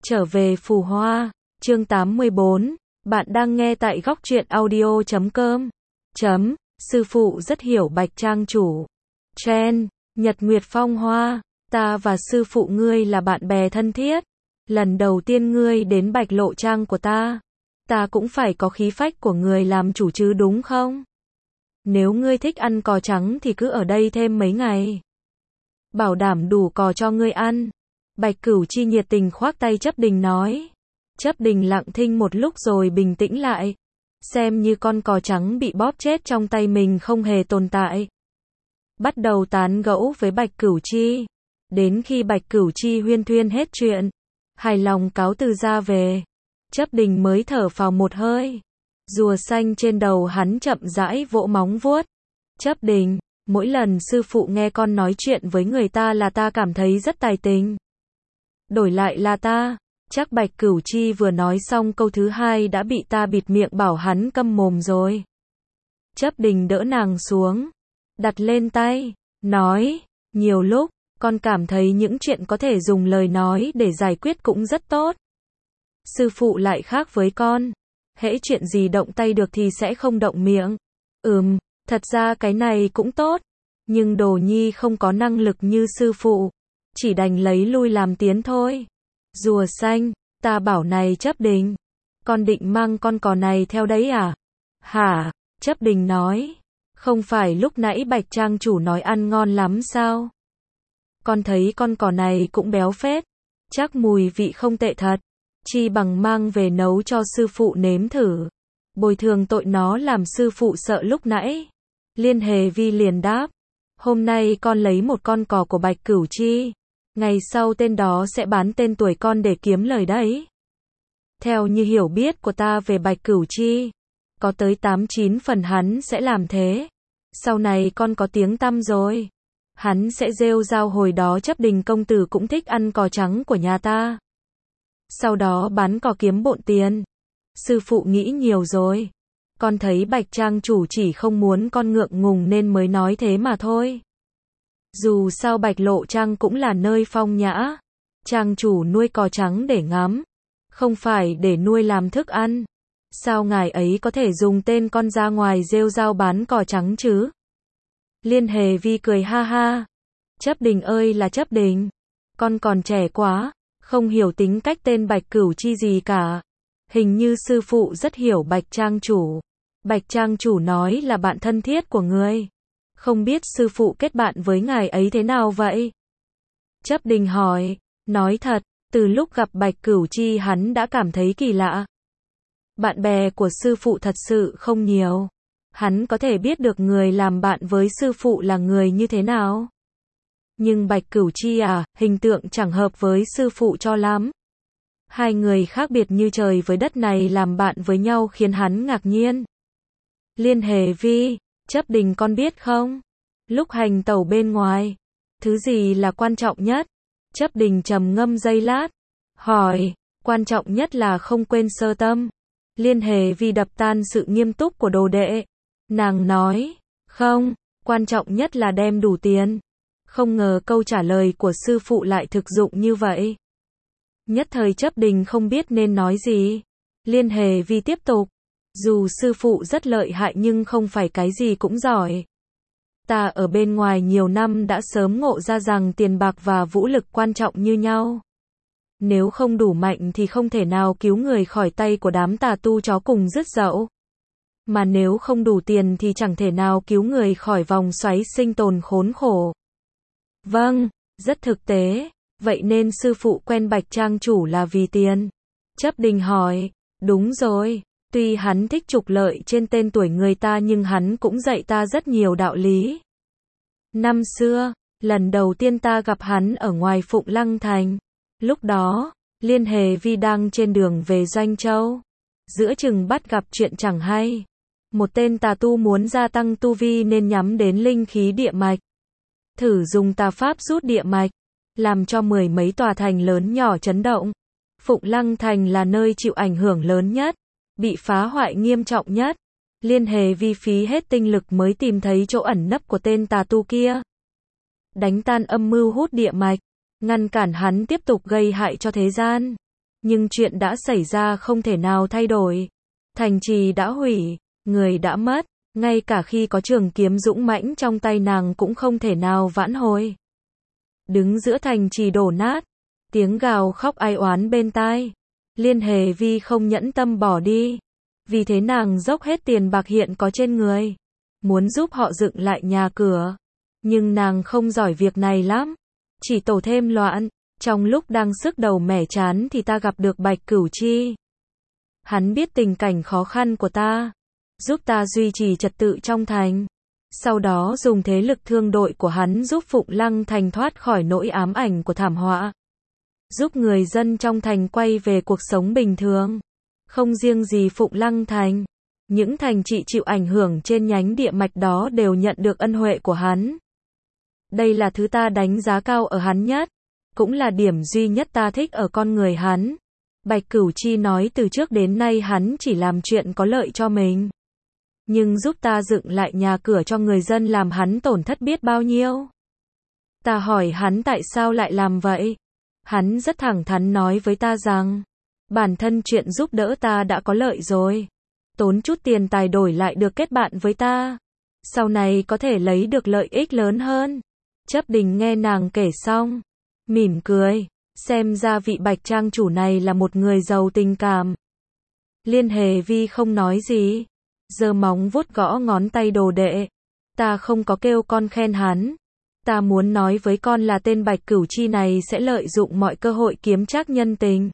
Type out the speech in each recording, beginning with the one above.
Trở về Phù Hoa, chương 84, bạn đang nghe tại góc truyện audio.com. Sư phụ rất hiểu Bạch trang chủ. Chen, Nhật Nguyệt Phong Hoa, ta và sư phụ ngươi là bạn bè thân thiết. Lần đầu tiên ngươi đến Bạch Lộ Trang của ta cũng phải có khí phách của người làm chủ chứ đúng không? Nếu ngươi thích ăn cò trắng thì cứ ở đây thêm mấy ngày. Bảo đảm đủ cò cho ngươi ăn. Bạch Cửu Chi nhiệt tình khoác tay Chấp Đình nói. Chấp Đình lặng thinh một lúc rồi bình tĩnh lại. Xem như con cò trắng bị bóp chết trong tay mình không hề tồn tại. Bắt đầu tán gẫu với Bạch Cửu Chi. Đến khi Bạch Cửu Chi huyên thuyên hết chuyện, hài lòng cáo từ ra về, Chấp Đình mới thở phào một hơi. Rùa xanh trên đầu hắn chậm rãi vỗ móng vuốt. Chấp Đình, mỗi lần sư phụ nghe con nói chuyện với người ta là ta cảm thấy rất tài tình. Đổi lại là ta, chắc Bạch Cửu Chi vừa nói xong câu thứ hai đã bị ta bịt miệng bảo hắn câm mồm rồi. Chấp Đình đỡ nàng xuống, đặt lên tay, nói, nhiều lúc, con cảm thấy những chuyện có thể dùng lời nói để giải quyết cũng rất tốt. Sư phụ lại khác với con, hễ chuyện gì động tay được thì sẽ không động miệng. Thật ra cái này cũng tốt, nhưng Đồ Nhi không có năng lực như sư phụ, chỉ đành lấy lui làm tiến thôi. Rùa xanh, ta bảo này Chấp Đình, con định mang con cò này theo đấy à? Hả? Chấp Đình nói, không phải lúc nãy Bạch trang chủ nói ăn ngon lắm sao? Con thấy con cò này cũng béo phết, chắc mùi vị không tệ thật, chi bằng mang về nấu cho sư phụ nếm thử. Bồi thường tội nó làm sư phụ sợ lúc nãy. Liên Hề Vi liền đáp, hôm nay con lấy một con cò của Bạch Cửu Chi, ngày sau tên đó sẽ bán tên tuổi con để kiếm lời đấy. Theo như hiểu biết của ta về Bạch Cửu Chi, có tới 8-9 phần hắn sẽ làm thế. Sau này con có tiếng tăm rồi, hắn sẽ rêu rao hồi đó Chấp Đình công tử cũng thích ăn cò trắng của nhà ta. Sau đó bán cò kiếm bộn tiền. Sư phụ nghĩ nhiều rồi. Con thấy Bạch trang chủ chỉ không muốn con ngượng ngùng nên mới nói thế mà thôi. Dù sao Bạch Lộ Trang cũng là nơi phong nhã. Trang chủ nuôi cò trắng để ngắm, không phải để nuôi làm thức ăn. Sao ngài ấy có thể dùng tên con ra ngoài rêu rao bán cò trắng chứ? Liên Hề Vi cười ha ha. Chấp Đình ơi là Chấp Đình, con còn trẻ quá, không hiểu tính cách tên Bạch Cửu Chi gì cả. Hình như sư phụ rất hiểu Bạch trang chủ. Bạch trang chủ nói là bạn thân thiết của người. Không biết sư phụ kết bạn với ngài ấy thế nào vậy? Chấp Đình hỏi, nói thật, từ lúc gặp Bạch Cửu Chi hắn đã cảm thấy kỳ lạ. Bạn bè của sư phụ thật sự không nhiều. Hắn có thể biết được người làm bạn với sư phụ là người như thế nào. Nhưng Bạch Cửu Chi hình tượng chẳng hợp với sư phụ cho lắm. Hai người khác biệt như trời với đất này làm bạn với nhau khiến hắn ngạc nhiên. Liên Hề Vi, Chấp Đình con biết không? Lúc hành tẩu bên ngoài, thứ gì là quan trọng nhất? Chấp Đình trầm ngâm giây lát, hỏi, quan trọng nhất là không quên sơ tâm. Liên Hề Vi đập tan sự nghiêm túc của đồ đệ. Nàng nói, không, quan trọng nhất là đem đủ tiền. Không ngờ câu trả lời của sư phụ lại thực dụng như vậy. Nhất thời Chấp Đình không biết nên nói gì. Liên Hề Vi tiếp tục, dù sư phụ rất lợi hại nhưng không phải cái gì cũng giỏi. Ta ở bên ngoài nhiều năm đã sớm ngộ ra rằng tiền bạc và vũ lực quan trọng như nhau. Nếu không đủ mạnh thì không thể nào cứu người khỏi tay của đám tà tu chó cùng rứt dậu. Mà nếu không đủ tiền thì chẳng thể nào cứu người khỏi vòng xoáy sinh tồn khốn khổ. Vâng, rất thực tế. Vậy nên sư phụ quen Bạch trang chủ là vì tiền? Chấp Đình hỏi, đúng rồi. Tuy hắn thích trục lợi trên tên tuổi người ta nhưng hắn cũng dạy ta rất nhiều đạo lý. Năm xưa, lần đầu tiên ta gặp hắn ở ngoài Phụng Lăng Thành. Lúc đó, Liên Hề Vi đang trên đường về Doanh Châu. Giữa chừng bắt gặp chuyện chẳng hay. Một tên tà tu muốn gia tăng tu vi nên nhắm đến linh khí địa mạch. Thử dùng tà pháp rút địa mạch, làm cho 10 mấy tòa thành lớn nhỏ chấn động. Phụng Lăng Thành là nơi chịu ảnh hưởng lớn nhất, bị phá hoại nghiêm trọng nhất. Liên Hề Vi phí hết tinh lực mới tìm thấy chỗ ẩn nấp của tên tà tu kia. Đánh tan âm mưu hút địa mạch, ngăn cản hắn tiếp tục gây hại cho thế gian. Nhưng chuyện đã xảy ra không thể nào thay đổi. Thành trì đã hủy, người đã mất, ngay cả khi có trường kiếm dũng mãnh trong tay nàng cũng không thể nào vãn hồi. Đứng giữa thành trì đổ nát, tiếng gào khóc ai oán bên tai. Liên Hề Vi không nhẫn tâm bỏ đi. Vì thế nàng dốc hết tiền bạc hiện có trên người, muốn giúp họ dựng lại nhà cửa. Nhưng nàng không giỏi việc này lắm, chỉ tổ thêm loạn. Trong lúc đang sức đầu mẻ chán thì ta gặp được Bạch Cửu Chi. Hắn biết tình cảnh khó khăn của ta, giúp ta duy trì trật tự trong thành. Sau đó dùng thế lực thương đội của hắn giúp Phụng Lăng Thành thoát khỏi nỗi ám ảnh của thảm họa. Giúp người dân trong thành quay về cuộc sống bình thường. Không riêng gì Phụng Lăng Thành, những thành trị chịu ảnh hưởng trên nhánh địa mạch đó đều nhận được ân huệ của hắn. Đây là thứ ta đánh giá cao ở hắn nhất, cũng là điểm duy nhất ta thích ở con người hắn. Bạch Cửu Chi nói từ trước đến nay hắn chỉ làm chuyện có lợi cho mình. Nhưng giúp ta dựng lại nhà cửa cho người dân làm hắn tổn thất biết bao nhiêu. Ta hỏi hắn tại sao lại làm vậy. Hắn rất thẳng thắn nói với ta rằng, bản thân chuyện giúp đỡ ta đã có lợi rồi. Tốn chút tiền tài đổi lại được kết bạn với ta. Sau này có thể lấy được lợi ích lớn hơn. Chấp Đình nghe nàng kể xong, mỉm cười, xem ra vị Bạch trang chủ này là một người giàu tình cảm. Liên Hề Vi không nói gì, giơ móng vuốt gõ ngón tay đồ đệ. Ta không có kêu con khen hắn. Ta muốn nói với con là tên Bạch Cửu Chi này sẽ lợi dụng mọi cơ hội kiếm trác nhân tình.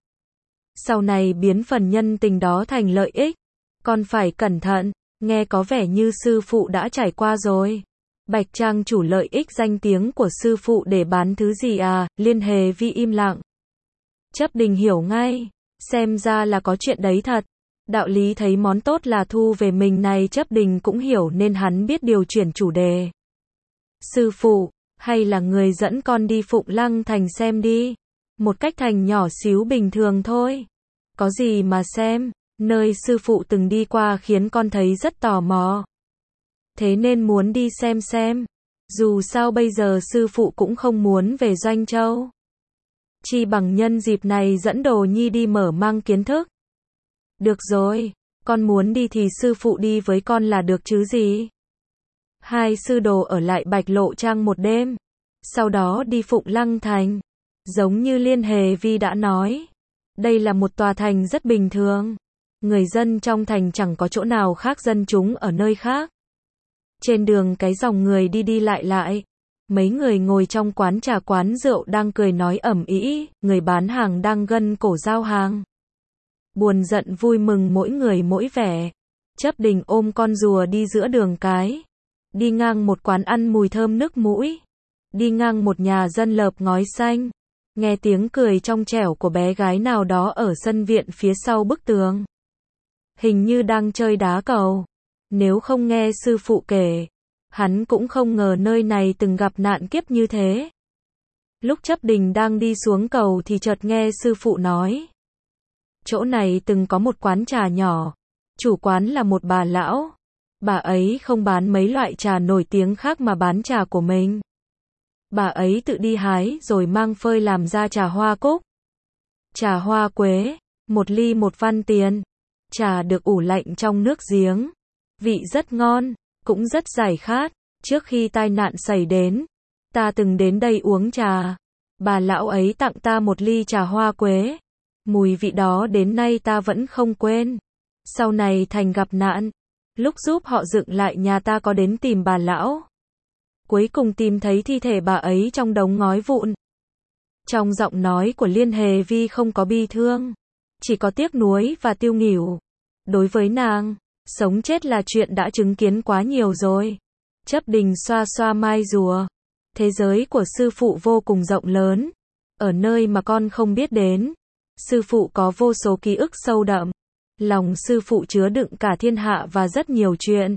Sau này biến phần nhân tình đó thành lợi ích. Con phải cẩn thận, nghe có vẻ như sư phụ đã trải qua rồi. Bạch trang chủ lợi ích danh tiếng của sư phụ để bán thứ gì à? Liên Hề Vi im lặng. Chấp Đình hiểu ngay, xem ra là có chuyện đấy thật. Đạo lý thấy món tốt là thu về mình này Chấp Đình cũng hiểu nên hắn biết điều chuyển chủ đề. Sư phụ, hay là người dẫn con đi Phụng Lăng Thành xem đi. Một cách thành nhỏ xíu bình thường thôi. Có gì mà xem, nơi sư phụ từng đi qua khiến con thấy rất tò mò. Thế nên muốn đi xem. Dù sao bây giờ sư phụ cũng không muốn về Doanh Châu. Chi bằng nhân dịp này dẫn Đồ Nhi đi mở mang kiến thức. Được rồi, con muốn đi thì sư phụ đi với con là được chứ gì. Hai sư đồ ở lại Bạch Lộ Trang một đêm. Sau đó đi Phụng Lăng Thành. Giống như Liên Hề Vi đã nói, đây là một tòa thành rất bình thường. Người dân trong thành chẳng có chỗ nào khác dân chúng ở nơi khác. Trên đường cái dòng người đi lại. Mấy người ngồi trong quán trà quán rượu đang cười nói ầm ĩ, người bán hàng đang gân cổ giao hàng. Buồn giận vui mừng mỗi người mỗi vẻ. Chấp Đình ôm con rùa đi giữa đường cái. Đi ngang một quán ăn mùi thơm nức mũi. Đi ngang một nhà dân lợp ngói xanh. Nghe tiếng cười trong trẻo của bé gái nào đó ở sân viện phía sau bức tường. Hình như đang chơi đá cầu. Nếu không nghe sư phụ kể, hắn cũng không ngờ nơi này từng gặp nạn kiếp như thế. Lúc Chấp Đình đang đi xuống cầu thì chợt nghe sư phụ nói. Chỗ này từng có một quán trà nhỏ. Chủ quán là một bà lão. Bà ấy không bán mấy loại trà nổi tiếng khác mà bán trà của mình. Bà ấy tự đi hái rồi mang phơi làm ra trà hoa cúc. Trà hoa quế, 1 ly 1 văn tiền. Trà được ủ lạnh trong nước giếng. Vị rất ngon, cũng rất giải khát. Trước khi tai nạn xảy đến, ta từng đến đây uống trà. Bà lão ấy tặng ta 1 ly trà hoa quế. Mùi vị đó đến nay ta vẫn không quên. Sau này thành gặp nạn, lúc giúp họ dựng lại nhà ta có đến tìm bà lão. Cuối cùng tìm thấy thi thể bà ấy trong đống ngói vụn. Trong giọng nói của Liên Hề Vi không có bi thương, chỉ có tiếc nuối và tiêu nghỉu. Đối với nàng, sống chết là chuyện đã chứng kiến quá nhiều rồi. Chấp Đình xoa xoa mai rùa. Thế giới của sư phụ vô cùng rộng lớn. Ở nơi mà con không biết đến. Sư phụ có vô số ký ức sâu đậm. Lòng sư phụ chứa đựng cả thiên hạ và rất nhiều chuyện.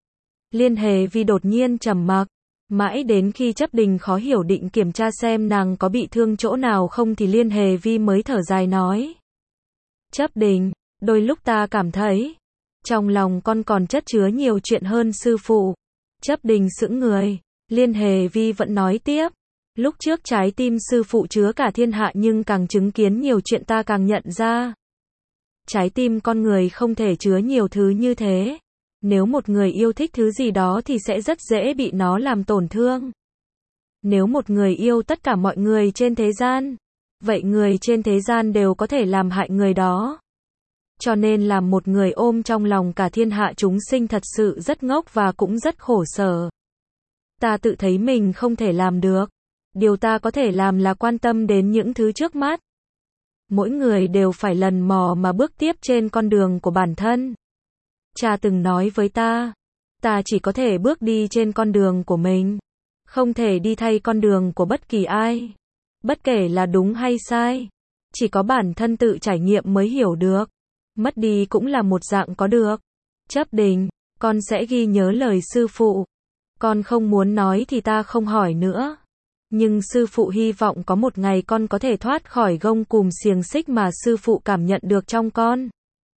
Liên Hề Vi đột nhiên trầm mặc. Mãi đến khi Chấp Đình khó hiểu định kiểm tra xem nàng có bị thương chỗ nào không thì Liên Hề Vi mới thở dài nói. Chấp Đình, đôi lúc ta cảm thấy, trong lòng con còn chất chứa nhiều chuyện hơn sư phụ. Chấp Đình sững người. Liên Hề Vi vẫn nói tiếp. Lúc trước trái tim sư phụ chứa cả thiên hạ nhưng càng chứng kiến nhiều chuyện ta càng nhận ra. Trái tim con người không thể chứa nhiều thứ như thế. Nếu một người yêu thích thứ gì đó thì sẽ rất dễ bị nó làm tổn thương. Nếu một người yêu tất cả mọi người trên thế gian, vậy người trên thế gian đều có thể làm hại người đó. Cho nên làm một người ôm trong lòng cả thiên hạ chúng sinh thật sự rất ngốc và cũng rất khổ sở. Ta tự thấy mình không thể làm được. Điều ta có thể làm là quan tâm đến những thứ trước mắt. Mỗi người đều phải lần mò mà bước tiếp trên con đường của bản thân. Cha từng nói với ta chỉ có thể bước đi trên con đường của mình, không thể đi thay con đường của bất kỳ ai. Bất kể là đúng hay sai, chỉ có bản thân tự trải nghiệm mới hiểu được. Mất đi cũng là một dạng có được. Chấp Đình, con sẽ ghi nhớ lời sư phụ. Con không muốn nói thì ta không hỏi nữa. Nhưng sư phụ hy vọng có một ngày con có thể thoát khỏi gông cùm xiềng xích mà sư phụ cảm nhận được trong con.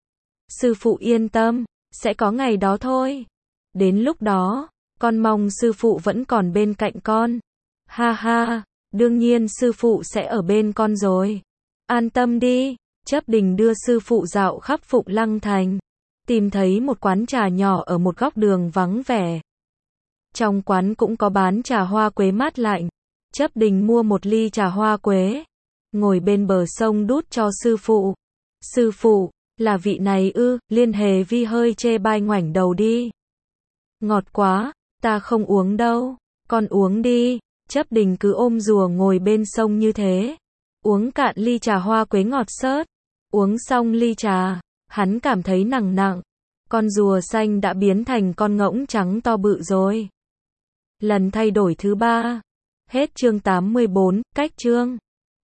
Sư phụ yên tâm, sẽ có ngày đó thôi. Đến lúc đó, con mong sư phụ vẫn còn bên cạnh con. Ha ha, đương nhiên sư phụ sẽ ở bên con rồi. An tâm đi. Chấp Đình đưa sư phụ dạo khắp Phụng Lăng Thành. Tìm thấy một quán trà nhỏ ở một góc đường vắng vẻ. Trong quán cũng có bán trà hoa quế mát lạnh. Chấp Đình mua một ly trà hoa quế. Ngồi bên bờ sông đút cho sư phụ. Sư phụ, là vị này ư? Liên Hề Vi hơi chê bai ngoảnh đầu đi. Ngọt quá, ta không uống đâu. Con uống đi. Chấp Đình cứ ôm rùa ngồi bên sông như thế. Uống cạn ly trà hoa quế ngọt xớt. Uống xong ly trà, hắn cảm thấy nặng nặng. Con rùa xanh đã biến thành con ngỗng trắng to bự rồi. Lần thay đổi thứ 3. Hết chương 84, cách chương.